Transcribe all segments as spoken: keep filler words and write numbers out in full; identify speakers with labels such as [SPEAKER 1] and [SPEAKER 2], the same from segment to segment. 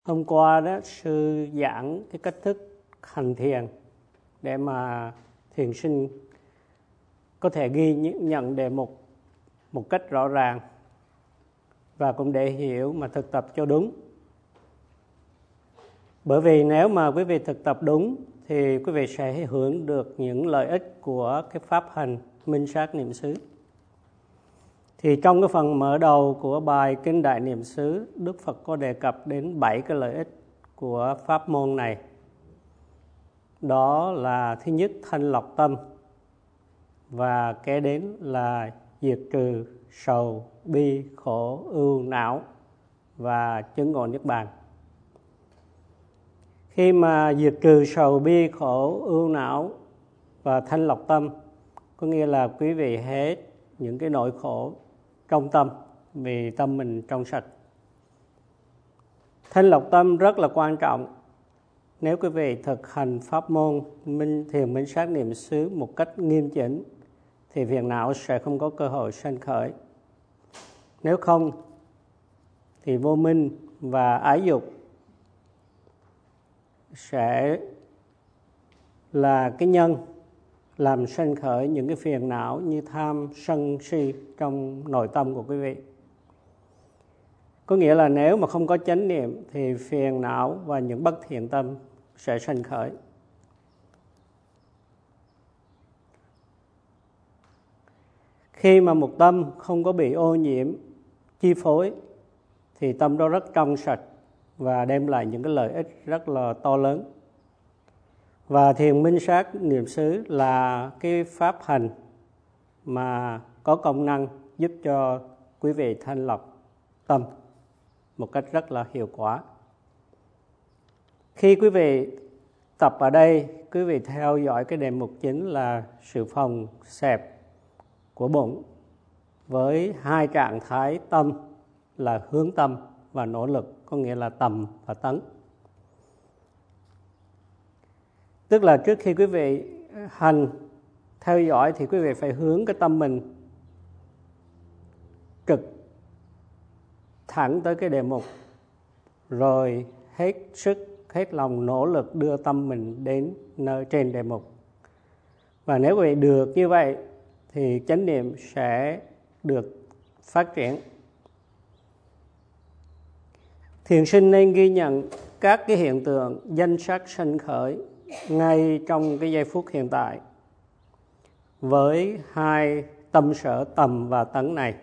[SPEAKER 1] Hôm qua đó sư giảng cái cách thức hành thiền để mà thiền sinh có thể ghi nhận đề mục một cách rõ ràng và cũng để hiểu mà thực tập cho đúng. Bởi vì nếu mà quý vị thực tập đúng thì quý vị sẽ hưởng được những lợi ích của cái pháp hành minh sát niệm xứ. Thì trong cái phần mở đầu của bài Kinh Đại Niệm xứ, Đức Phật có đề cập đến bảy cái lợi ích của pháp môn này. Đó là thứ nhất, thanh lọc tâm, và kế đến là diệt trừ sầu, bi, khổ, ưu, não và chứng ngộ niết bàn. Khi mà diệt trừ sầu, bi, khổ, ưu, não và thanh lọc tâm, có nghĩa là quý vị hết những cái nỗi khổ trong tâm vì tâm mình trong sạch. Thanh lọc tâm rất là quan trọng. Nếu quý vị thực hành pháp môn minh thiền minh sát niệm xứ một cách nghiêm chỉnh thì phiền não sẽ không có cơ hội sanh khởi. Nếu không thì vô minh và ái dục sẽ là cái nhân làm sanh khởi những cái phiền não như tham, sân, si trong nội tâm của quý vị. Có nghĩa là nếu mà không có chánh niệm thì phiền não và những bất thiện tâm sẽ sanh khởi. Khi mà một tâm không có bị ô nhiễm, chi phối thì tâm đó rất trong sạch và đem lại những cái lợi ích rất là to lớn. Và thiền minh sát niệm xứ là cái pháp hành mà có công năng giúp cho quý vị thanh lọc tâm một cách rất là hiệu quả. Khi quý vị tập ở đây, quý vị theo dõi cái đề mục chính là sự phòng xẹp của bụng với hai trạng thái tâm là hướng tâm và nỗ lực, có nghĩa là tầm và tấn. Tức là trước khi quý vị hành theo dõi thì quý vị phải hướng cái tâm mình trực thẳng tới cái đề mục, rồi hết sức, hết lòng nỗ lực đưa tâm mình đến nơi trên đề mục. Và nếu quý vị được như vậy thì chánh niệm sẽ được phát triển. Thiền sinh nên ghi nhận các cái hiện tượng danh sắc sanh khởi ngay trong cái giây phút hiện tại với hai tâm sở tầm và tấn này.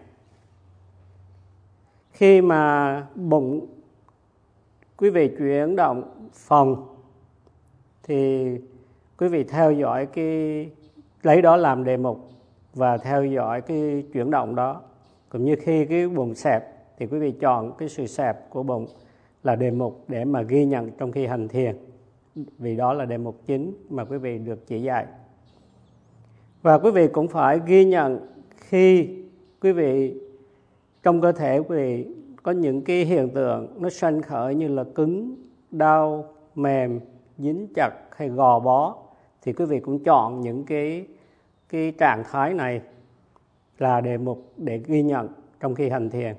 [SPEAKER 1] Khi mà bụng quý vị chuyển động phòng thì quý vị theo dõi cái lấy đó làm đề mục và theo dõi cái chuyển động đó. Cũng như khi cái bụng xẹp thì quý vị chọn cái sự xẹp của bụng là đề mục để mà ghi nhận trong khi hành thiền, vì đó là đề mục chính mà quý vị được chỉ dạy. Và quý vị cũng phải ghi nhận khi quý vị trong cơ thể quý vị có những cái hiện tượng nó sanh khởi như là cứng, đau, mềm, dính chặt hay gò bó, thì quý vị cũng chọn những cái, cái trạng thái này là đề mục để ghi nhận trong khi hành thiền.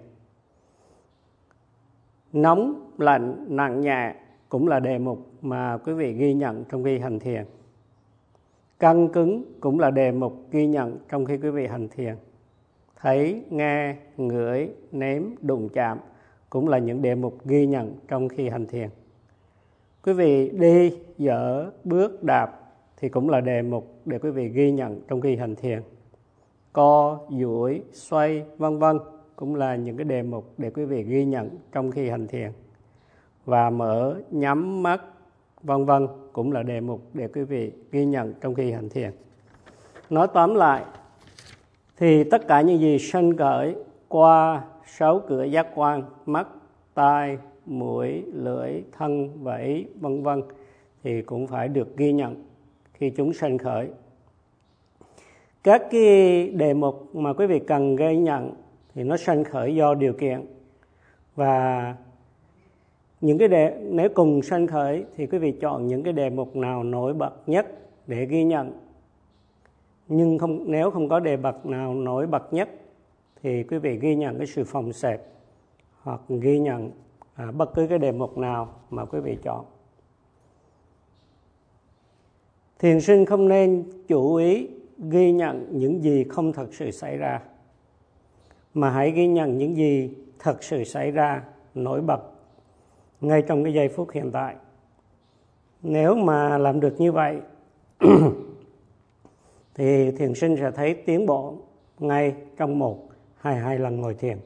[SPEAKER 1] Nóng, lạnh, nặng nhẹ cũng là đề mục mà quý vị ghi nhận trong khi hành thiền. Căng cứng cũng là đề mục ghi nhận trong khi quý vị hành thiền. Thấy, nghe, ngửi, nếm, đụng chạm cũng là những đề mục ghi nhận trong khi hành thiền. Quý vị đi, dở, bước, đạp thì cũng là đề mục để quý vị ghi nhận trong khi hành thiền. Co, duỗi, xoay, vân vân cũng là những cái đề mục để quý vị ghi nhận trong khi hành thiền. Và mở, nhắm mắt, vân vân cũng là đề mục để quý vị ghi nhận trong khi hành thiền. Nói tóm lại thì tất cả những gì sanh khởi qua sáu cửa giác quan, mắt, tai, mũi, lưỡi, thân và ý, vân vân thì cũng phải được ghi nhận khi chúng sanh khởi. Các cái đề mục mà quý vị cần ghi nhận thì nó sanh khởi do điều kiện, và những cái đề nếu cùng sanh khởi thì quý vị chọn những cái đề mục nào nổi bật nhất để ghi nhận. Nhưng không, nếu không có đề bật nào nổi bật nhất thì quý vị ghi nhận cái sự phòng xẹp hoặc ghi nhận à, bất cứ cái đề mục nào mà quý vị chọn. Thiền sinh không nên chủ ý ghi nhận những gì không thật sự xảy ra, mà hãy ghi nhận những gì thật sự xảy ra nổi bật ngay trong cái giây phút hiện tại. Nếu mà làm được như vậy thì thiền sinh sẽ thấy tiến bộ ngay trong một hay hai lần ngồi thiền.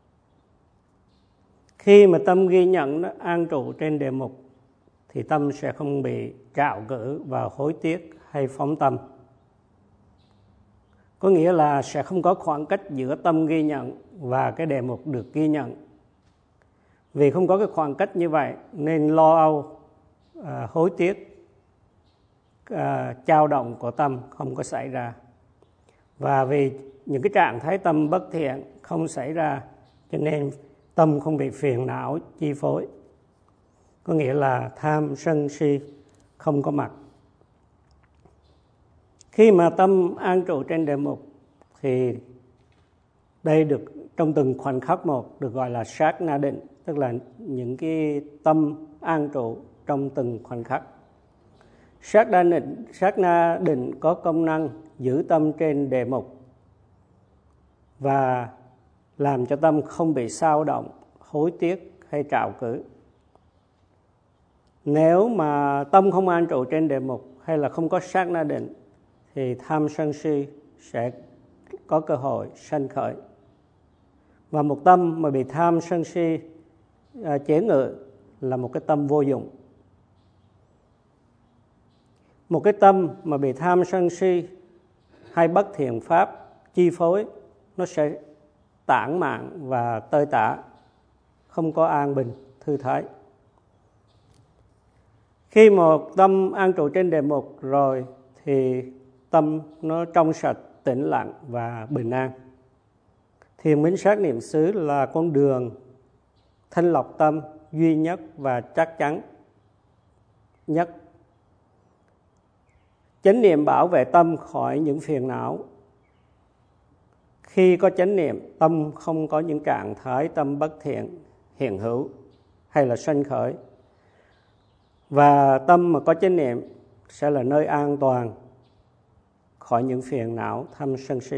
[SPEAKER 1] Khi mà tâm ghi nhận nó an trụ trên đề mục thì tâm sẽ không bị trạo cử vào hối tiếc hay phóng tâm. Có nghĩa là sẽ không có khoảng cách giữa tâm ghi nhận và cái đề mục được ghi nhận. Vì không có cái khoảng cách như vậy nên lo âu, à, hối tiếc, à, dao động của tâm không có xảy ra. Và vì những cái trạng thái tâm bất thiện không xảy ra cho nên tâm không bị phiền não chi phối. Có nghĩa là tham sân si không có mặt. Khi mà tâm an trụ trên đề mục thì đây được trong từng khoảnh khắc một được gọi là sát na định, tức là những cái tâm an trụ trong từng khoảnh khắc. Sát na định, sát na định có công năng giữ tâm trên đề mục và làm cho tâm không bị xao động, hối tiếc hay trạo cử. Nếu mà tâm không an trụ trên đề mục hay là không có sát na định thì tham sân si sẽ có cơ hội sanh khởi. Và một tâm mà bị tham sân si à, chế ngự là một cái tâm vô dụng. Một cái tâm mà bị tham sân si hay bất thiện pháp chi phối, nó sẽ tản mạn và tơi tả, không có an bình, thư thái. Khi một tâm an trụ trên đề mục rồi thì tâm nó trong sạch, tĩnh lặng và bình an. Thiền minh sát niệm xứ là con đường thanh lọc tâm duy nhất và chắc chắn nhất. Chánh niệm bảo vệ tâm khỏi những phiền não. Khi có chánh niệm, tâm không có những trạng thái tâm bất thiện hiện hữu hay là sanh khởi. Và tâm mà có chánh niệm sẽ là nơi an toàn khỏi những phiền não tham sân si.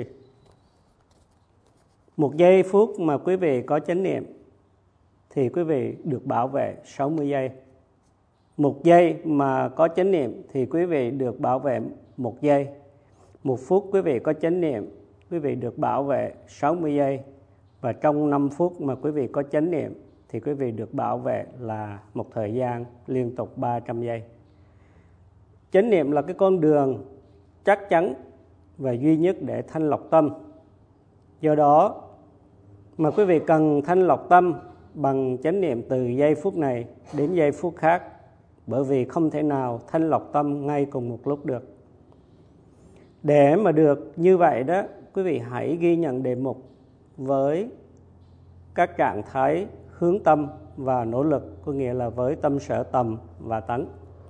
[SPEAKER 1] Một giây phút mà quý vị có chánh niệm thì quý vị được bảo vệ sáu mươi giây. Một giây mà có chánh niệm thì quý vị được bảo vệ một giây. Một phút quý vị có chánh niệm, quý vị được bảo vệ sáu mươi giây. Và trong năm phút mà quý vị có chánh niệm thì quý vị được bảo vệ là một thời gian liên tục ba trăm giây. Chánh niệm là cái con đường chắc chắn và duy nhất để thanh lọc tâm. Do đó mà quý vị cần thanh lọc tâm bằng chánh niệm từ giây phút này đến giây phút khác, bởi vì không thể nào thanh lọc tâm ngay cùng một lúc được. Để mà được như vậy đó, quý vị hãy ghi nhận đề mục với các trạng thái hướng tâm và nỗ lực, có nghĩa là với tâm sở tầm và tấn.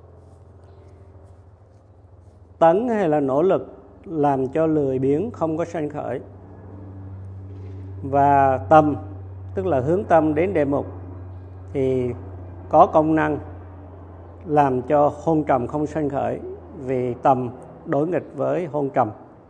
[SPEAKER 1] Tấn hay là nỗ lực làm cho lười biếng không có sanh khởi. Và tầm, tức là hướng tâm đến đề mục, thì có công năng làm cho hôn trầm không sanh khởi, vì tầm đối nghịch với hôn trầm.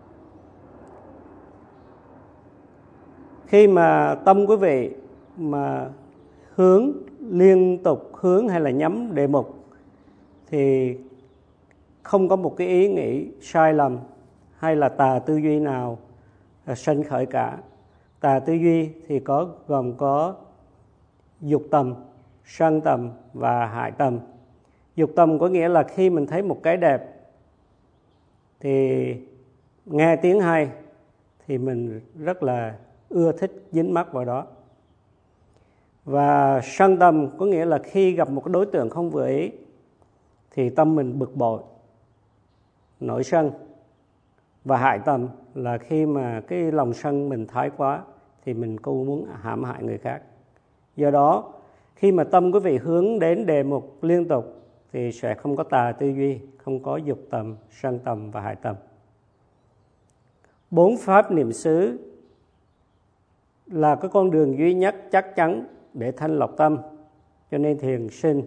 [SPEAKER 1] Khi mà tâm quý vị mà hướng liên tục hướng hay là nhắm đề mục thì không có một cái ý nghĩ sai lầm hay là tà tư duy nào sanh khởi cả. Tà tư duy thì có gồm có dục tầm, sân tầm và hại tầm. Dục tầm có nghĩa là khi mình thấy một cái đẹp thì nghe tiếng hay thì mình rất là ưa thích dính mắc vào đó. Và sân tầm có nghĩa là khi gặp một đối tượng không vừa ý thì tâm mình bực bội, nổi sân. Và hại tầm là khi mà cái lòng sân mình thái quá thì mình cố muốn hãm hại người khác. Do đó khi mà tâm quý vị hướng đến đề mục liên tục thì sẽ không có tà tư duy, không có dục tầm, sân tầm và hại tầm. Bốn pháp niệm xứ là cái con đường duy nhất chắc chắn để thanh lọc tâm. Cho nên thiền sinh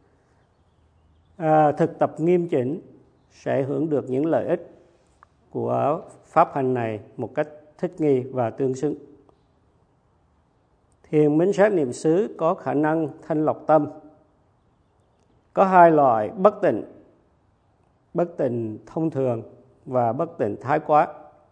[SPEAKER 1] à, thực tập nghiêm chỉnh sẽ hưởng được những lợi ích của pháp hành này một cách thích nghi và tương xứng. Thiền minh sát niệm xứ có khả năng thanh lọc tâm. Có hai loại bất tịnh: bất tịnh thông thường và bất tịnh thái quá.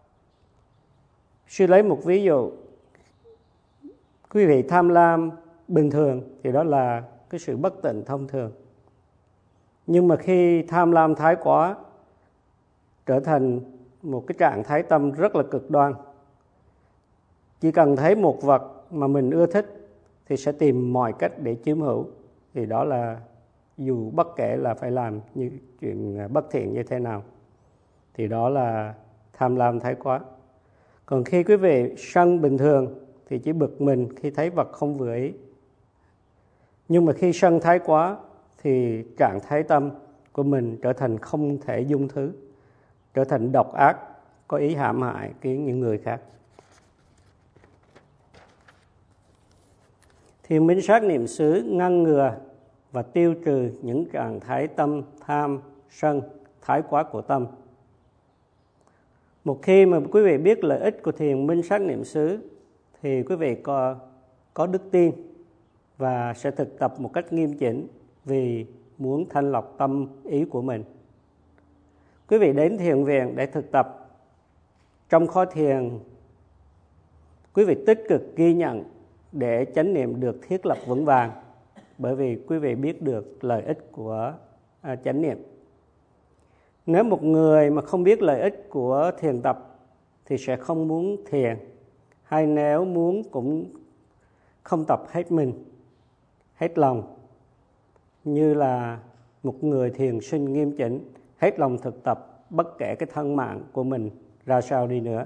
[SPEAKER 1] Sư lấy một ví dụ. Quý vị tham lam bình thường thì đó là cái sự bất tịnh thông thường. Nhưng mà khi tham lam thái quá trở thành một cái trạng thái tâm rất là cực đoan. Chỉ cần thấy một vật mà mình ưa thích thì sẽ tìm mọi cách để chiếm hữu. Thì đó là dù bất kể là phải làm như chuyện bất thiện như thế nào, thì đó là tham lam thái quá. Còn khi quý vị sân bình thường thì chỉ bực mình khi thấy vật không vừa ý. Nhưng mà khi sân thái quá thì trạng thái tâm của mình trở thành không thể dung thứ, trở thành độc ác, có ý hãm hại những người khác. Thiền minh sát niệm xứ ngăn ngừa và tiêu trừ những trạng thái tâm tham, sân, thái quá của tâm. Một khi mà quý vị biết lợi ích của thiền minh sát niệm xứ thì quý vị có, có đức tin và sẽ thực tập một cách nghiêm chỉnh vì muốn thanh lọc tâm ý của mình. Quý vị đến thiền viện để thực tập. Trong khóa thiền, quý vị tích cực ghi nhận để chánh niệm được thiết lập vững vàng, bởi vì quý vị biết được lợi ích của à, chánh niệm. Nếu một người mà không biết lợi ích của thiền tập thì sẽ không muốn thiền, hay nếu muốn cũng không tập hết mình, hết lòng. Như là một người thiền sinh nghiêm chỉnh, hết lòng thực tập bất kể cái thân mạng của mình ra sao đi nữa.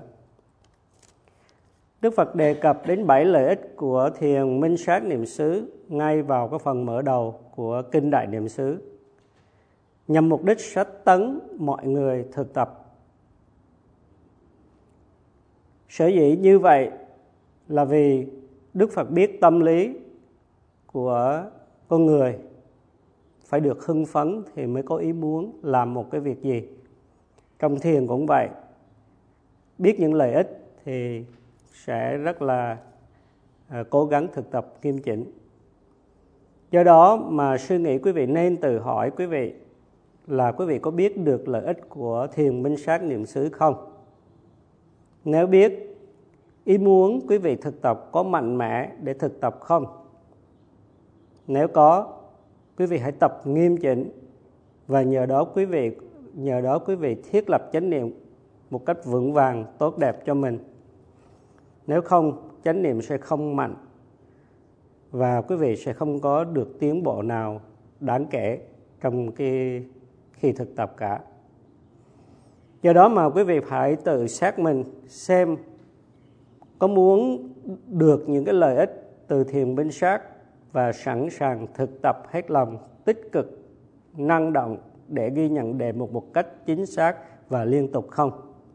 [SPEAKER 1] Đức Phật đề cập đến bảy lợi ích của thiền minh sát niệm xứ ngay vào cái phần mở đầu của Kinh Đại Niệm xứ, nhằm mục đích sách tấn mọi người thực tập. Sở dĩ như vậy là vì Đức Phật biết tâm lý của con người phải được hưng phấn thì mới có ý muốn làm một cái việc gì. Trong thiền cũng vậy, biết những lợi ích thì sẽ rất là à, cố gắng thực tập nghiêm chỉnh. Do đó mà sư nghĩ quý vị nên tự hỏi quý vị là quý vị có biết được lợi ích của thiền minh sát niệm xứ không? Nếu biết, ý muốn quý vị thực tập có mạnh mẽ để thực tập không? Nếu có, quý vị hãy tập nghiêm chỉnh và nhờ đó quý vị nhờ đó quý vị thiết lập chánh niệm một cách vững vàng, tốt đẹp cho mình. Nếu không, chánh niệm sẽ không mạnh và quý vị sẽ không có được tiến bộ nào đáng kể trong cái khi thực tập cả. Do đó mà quý vị phải tự xét mình xem có muốn được những cái lợi ích từ thiền minh sát và sẵn sàng thực tập hết lòng, tích cực, năng động để ghi nhận đề mục một cách chính xác và liên tục không?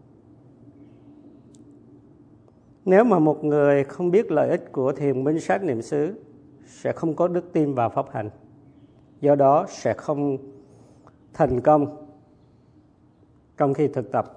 [SPEAKER 1] Nếu mà một người không biết lợi ích của thiền minh sát niệm xứ sẽ không có đức tin vào pháp hành, do đó sẽ không thành công trong khi thực tập.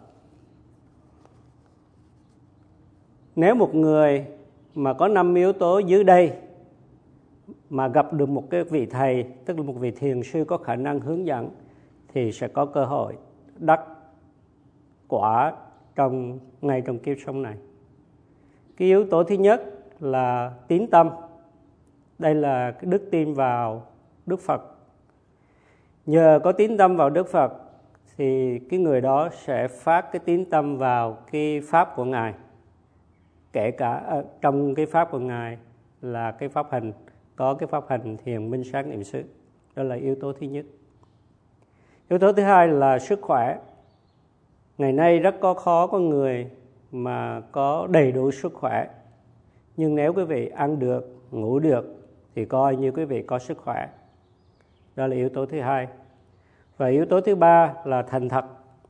[SPEAKER 1] Nếu một người mà có năm yếu tố dưới đây mà gặp được một cái vị thầy, tức là một vị thiền sư có khả năng hướng dẫn, thì sẽ có cơ hội đắc quả trong ngay trong kiếp sống này. Cái yếu tố thứ nhất là tín tâm. Đây là cái đức tin vào Đức Phật. Nhờ có tín tâm vào Đức Phật thì cái người đó sẽ phát cái tín tâm vào cái pháp của Ngài. Kể cả trong cái pháp của Ngài là cái pháp hành, có cái pháp hành thiền minh sát niệm xứ. Đó là yếu tố thứ nhất. Yếu tố thứ hai là sức khỏe. Ngày nay rất có khó có người mà có đầy đủ sức khỏe. Nhưng nếu quý vị ăn được, ngủ được thì coi như quý vị có sức khỏe. Đó là yếu tố thứ hai. Và yếu tố thứ ba là thành thật.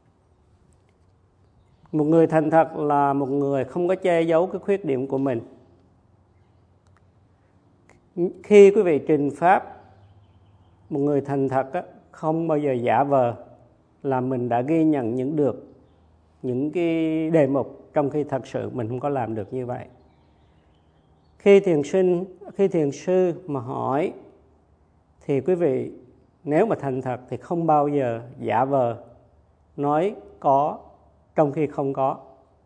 [SPEAKER 1] Một người thành thật là một người không có che giấu cái khuyết điểm của mình. Khi quý vị trình pháp, một người thành thật á, không bao giờ giả vờ là mình đã ghi nhận những được những cái đề mục, trong khi thật sự mình không có làm được như vậy. Khi thiền sinh, khi thiền sư mà hỏi thì quý vị nếu mà thành thật thì không bao giờ giả vờ nói có trong khi không có.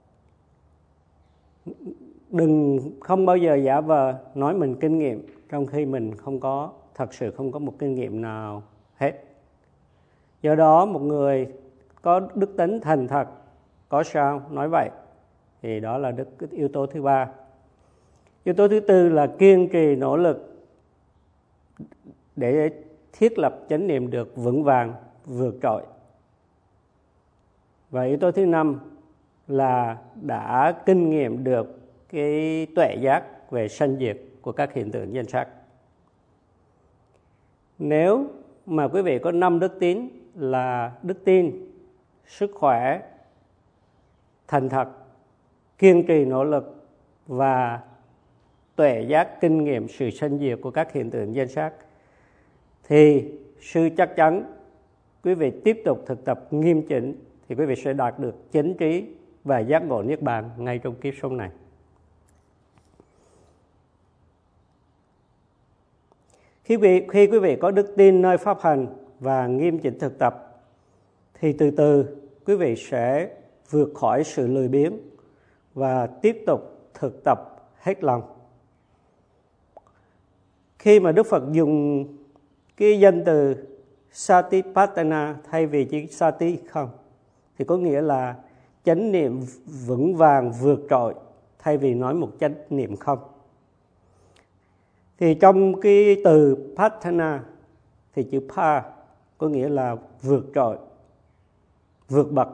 [SPEAKER 1] Đừng không bao giờ giả vờ nói mình kinh nghiệm trong khi mình không có, thật sự không có một kinh nghiệm nào hết. Do đó một người có đức tính thành thật, có sao nói vậy, thì đó là đức yếu tố thứ ba. Yếu tố thứ tư là kiên trì nỗ lực để thiết lập chánh niệm được vững vàng, vượt trội. Và yếu tố thứ năm là đã kinh nghiệm được cái tuệ giác về sanh diệt của các hiện tượng danh sắc. Nếu mà quý vị có năm đức tín là đức tin, sức khỏe, thành thật, kiên trì nỗ lực và tuệ giác kinh nghiệm sự sanh diệt của các hiện tượng danh sắc, thì sư chắc chắn quý vị tiếp tục thực tập nghiêm chỉnh thì quý vị sẽ đạt được chánh trí và giác ngộ niết bàn ngay trong kiếp sống này. Khi quý, khi quý vị có đức tin nơi pháp hành và nghiêm chỉnh thực tập thì từ từ quý vị sẽ vượt khỏi sự lười biếng và tiếp tục thực tập hết lòng. Khi mà Đức Phật dùng cái danh từ Satipatthana thay vì chỉ Sati không, thì có nghĩa là chánh niệm vững vàng vượt trội thay vì nói một chánh niệm không. Thì trong cái từ Patthana thì chữ Pa có nghĩa là vượt trội, vượt bậc.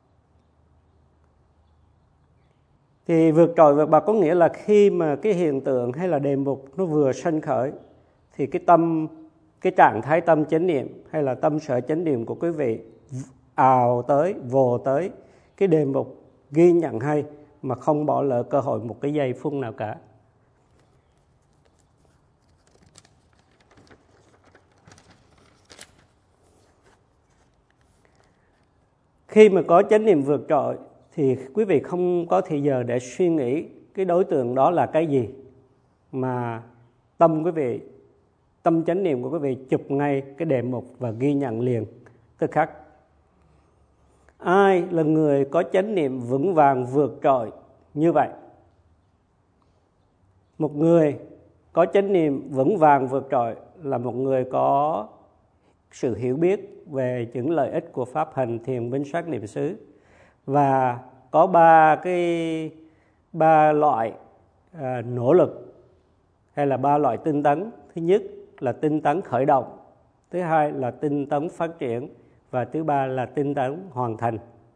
[SPEAKER 1] Thì vượt trội vượt bậc có nghĩa là khi mà cái hiện tượng hay là đề mục nó vừa sanh khởi thì cái tâm, cái trạng thái tâm chánh niệm hay là tâm sở chánh niệm của quý vị ào tới, vồ tới cái đề mục ghi nhận hay mà không bỏ lỡ cơ hội một cái giây phút nào cả. Khi mà có chánh niệm vượt trội thì quý vị không có thời giờ để suy nghĩ cái đối tượng đó là cái gì, mà tâm quý vị, tâm chánh niệm của quý vị chụp ngay cái đề mục và ghi nhận liền tức khắc. Ai là người có chánh niệm vững vàng vượt trội như vậy? Một người có chánh niệm vững vàng vượt trội là một người có sự hiểu biết về những lợi ích của pháp hành thiền minh sát niệm xứ, và có ba cái ba loại à, nỗ lực hay là ba loại tinh tấn. Thứ nhất là tinh tấn khởi động, thứ hai là tinh tấn phát triển, và thứ ba là tinh tấn hoàn thành.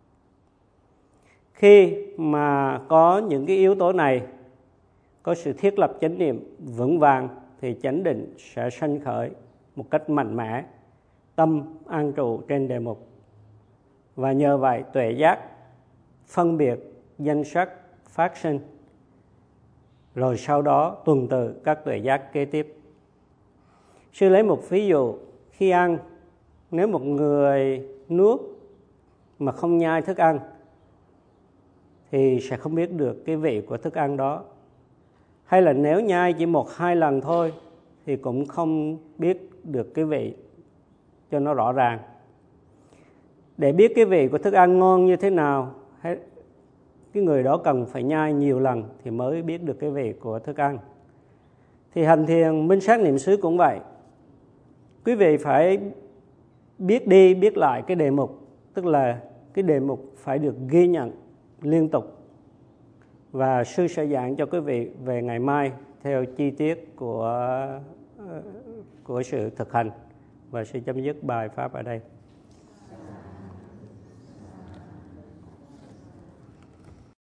[SPEAKER 1] Khi mà có những cái yếu tố này, có sự thiết lập chánh niệm vững vàng thì chánh định sẽ sanh khởi một cách mạnh mẽ, tâm an trụ trên đề mục. Và nhờ vậy tuệ giác phân biệt danh sắc phát sinh, rồi sau đó tuần tự các tuệ giác kế tiếp. Sư lấy một ví dụ, khi ăn, nếu một người nuốt mà không nhai thức ăn thì sẽ không biết được cái vị của thức ăn đó. Hay là nếu nhai chỉ một hai lần thôi thì cũng không biết được cái vị cho nó rõ ràng. Để biết cái vị của thức ăn ngon như thế nào, cái người đó cần phải nhai nhiều lần thì mới biết được cái vị của thức ăn. Thì hành thiền minh sát niệm xứ cũng vậy. Quý vị phải biết đi biết lại cái đề mục, tức là cái đề mục phải được ghi nhận liên tục. Và sư sẽ giảng cho quý vị về ngày mai theo chi tiết của, của sự thực hành. Và sư chấm dứt bài pháp ở đây.